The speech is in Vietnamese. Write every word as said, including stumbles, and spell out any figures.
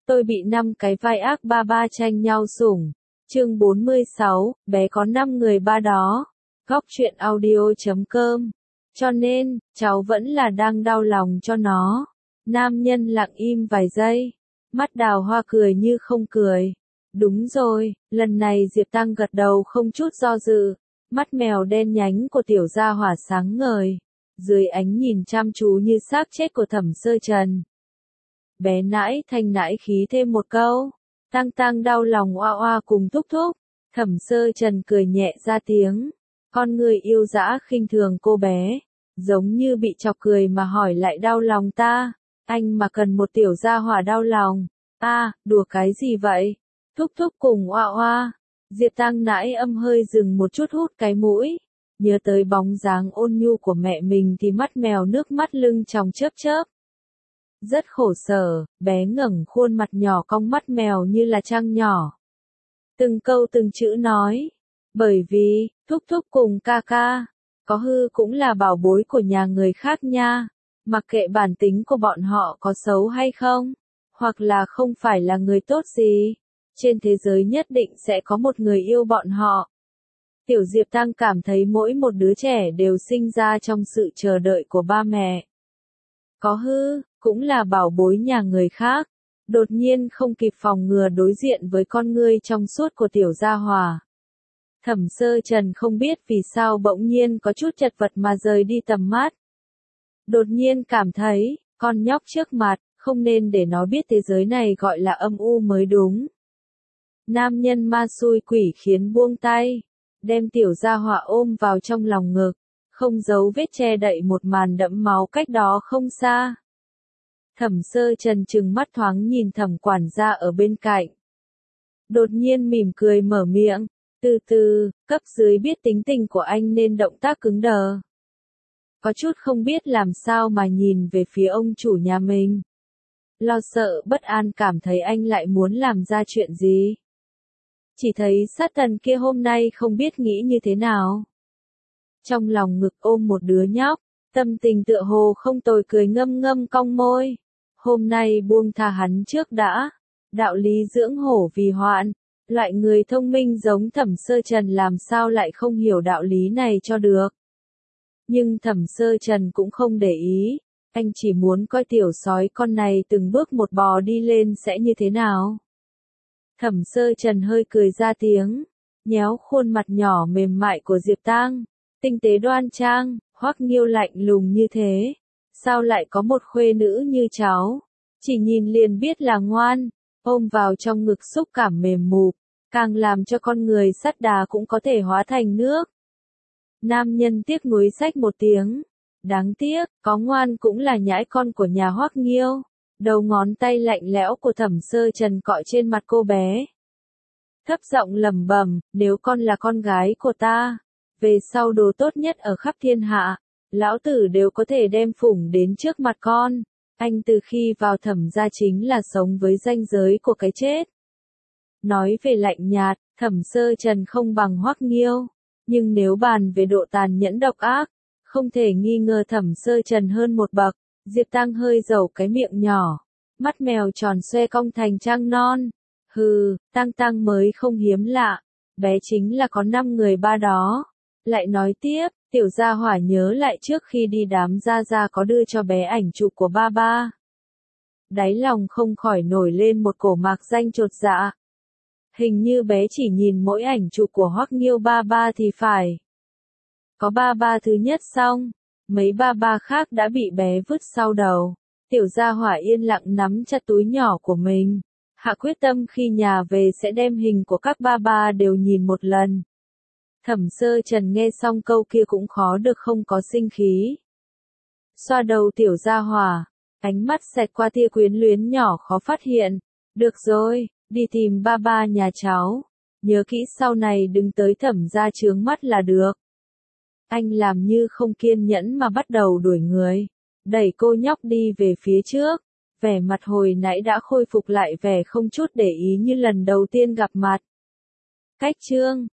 Tôi bị năm cái vai ác ba ba tranh nhau sủng. Chương bốn mươi sáu, bé có năm người ba đó. Góc truyện audio chấm com. Cho nên, cháu vẫn là đang đau lòng cho nó. Nam nhân lặng im vài giây. Mắt Đào Hoa cười như không cười. Đúng rồi, lần này Diệp Tăng gật đầu không chút do dự. Mắt mèo đen nhánh của tiểu gia hỏa sáng ngời. Dưới ánh nhìn chăm chú như xác chết của Thẩm Sơ Trần. Bé nãi thanh nãi khí thêm một câu. Tăng Tăng đau lòng oa oa cùng thúc thúc. Thẩm Sơ Trần cười nhẹ ra tiếng. Con người yêu dã khinh thường cô bé. Giống như bị chọc cười mà hỏi lại đau lòng ta. Anh mà cần một tiểu gia hỏa đau lòng. À, đùa cái gì vậy? Thúc thúc cùng oa oa. Diệp Tăng nãi âm hơi dừng một chút hút cái mũi. Nhớ tới bóng dáng ôn nhu của mẹ mình thì mắt mèo nước mắt lưng tròng chớp chớp. Rất khổ sở, bé ngẩng khuôn mặt nhỏ cong mắt mèo như là trăng nhỏ. Từng câu từng chữ nói. Bởi vì, thúc thúc cùng ca ca, có hư cũng là bảo bối của nhà người khác nha. Mặc kệ bản tính của bọn họ có xấu hay không, hoặc là không phải là người tốt gì, trên thế giới nhất định sẽ có một người yêu bọn họ. Tiểu Diệp Tăng cảm thấy mỗi một đứa trẻ đều sinh ra trong sự chờ đợi của ba mẹ. Có hư, cũng là bảo bối nhà người khác. Đột nhiên không kịp phòng ngừa đối diện với con ngươi trong suốt của tiểu gia hòa. Thẩm Sơ Trần không biết vì sao bỗng nhiên có chút chật vật mà rời đi tầm mắt. Đột nhiên cảm thấy, con nhóc trước mặt, không nên để nó biết thế giới này gọi là âm u mới đúng. Nam nhân ma xui quỷ khiến buông tay, đem tiểu gia hỏa ôm vào trong lòng ngực, không giấu vết che đậy một màn đẫm máu cách đó không xa. Thẩm Sơ Trần trừng mắt thoáng nhìn Thẩm quản gia ở bên cạnh. Đột nhiên mỉm cười mở miệng, từ từ, cấp dưới biết tính tình của anh nên động tác cứng đờ. Có chút không biết làm sao mà nhìn về phía ông chủ nhà mình. Lo sợ bất an cảm thấy anh lại muốn làm ra chuyện gì. Chỉ thấy sát thần kia hôm nay không biết nghĩ như thế nào. Trong lòng ngực ôm một đứa nhóc, tâm tình tựa hồ không tồi cười ngâm ngâm cong môi. Hôm nay buông tha hắn trước đã. Đạo lý dưỡng hổ vì hoạn. Loại người thông minh giống Thẩm Sơ Trần làm sao lại không hiểu đạo lý này cho được. Nhưng Thẩm Sơ Trần cũng không để ý. Anh chỉ muốn coi tiểu sói con này từng bước một bò đi lên sẽ như thế nào. Thẩm Sơ Trần hơi cười ra tiếng. Nhéo khuôn mặt nhỏ mềm mại của Diệp Tăng. Tinh tế đoan trang, Hoắc Nghiêu lạnh lùng như thế. Sao lại có một khuê nữ như cháu? Chỉ nhìn liền biết là ngoan. Ôm vào trong ngực xúc cảm mềm mụp. Càng làm cho con người sắt đá cũng có thể hóa thành nước. Nam nhân tiếc nuối xách một tiếng. Đáng tiếc, có ngoan cũng là nhãi con của nhà Hoắc Nghiêu. Đầu ngón tay lạnh lẽo của Thẩm Sơ Trần cọ trên mặt cô bé. Thấp giọng lẩm bẩm, nếu con là con gái của ta, về sau đồ tốt nhất ở khắp thiên hạ, lão tử đều có thể đem phủng đến trước mặt con. Anh từ khi vào Thẩm gia chính là sống với ranh giới của cái chết. Nói về lạnh nhạt, Thẩm Sơ Trần không bằng Hoắc Nghiêu, nhưng nếu bàn về độ tàn nhẫn độc ác, không thể nghi ngờ Thẩm Sơ Trần hơn một bậc. Diệp Tăng hơi dầu cái miệng nhỏ, mắt mèo tròn xoe cong thành trăng non. Hừ, Tăng Tăng mới không hiếm lạ, bé chính là có năm người ba đó. Lại nói tiếp, tiểu gia hỏa nhớ lại trước khi đi đám gia gia có đưa cho bé ảnh chụp của ba ba. Đáy lòng không khỏi nổi lên một cổ mạc danh chột dạ. Hình như bé chỉ nhìn mỗi ảnh chụp của Hoắc Nghiêu ba ba thì phải. Có ba ba thứ nhất xong, mấy ba ba khác đã bị bé vứt sau đầu. Tiểu gia hỏa yên lặng nắm chặt túi nhỏ của mình. Hạ quyết tâm khi nhà về sẽ đem hình của các ba ba đều nhìn một lần. Thẩm Sơ Trần nghe xong câu kia cũng khó được không có sinh khí. Xoa đầu tiểu gia hỏa, ánh mắt xẹt qua tia quyến luyến nhỏ khó phát hiện. Được rồi, đi tìm ba ba nhà cháu. Nhớ kỹ sau này đừng tới Thẩm gia chướng mắt là được. Anh làm như không kiên nhẫn mà bắt đầu đuổi người. Đẩy cô nhóc đi về phía trước. Vẻ mặt hồi nãy đã khôi phục lại vẻ không chút để ý như lần đầu tiên gặp mặt. Cách chương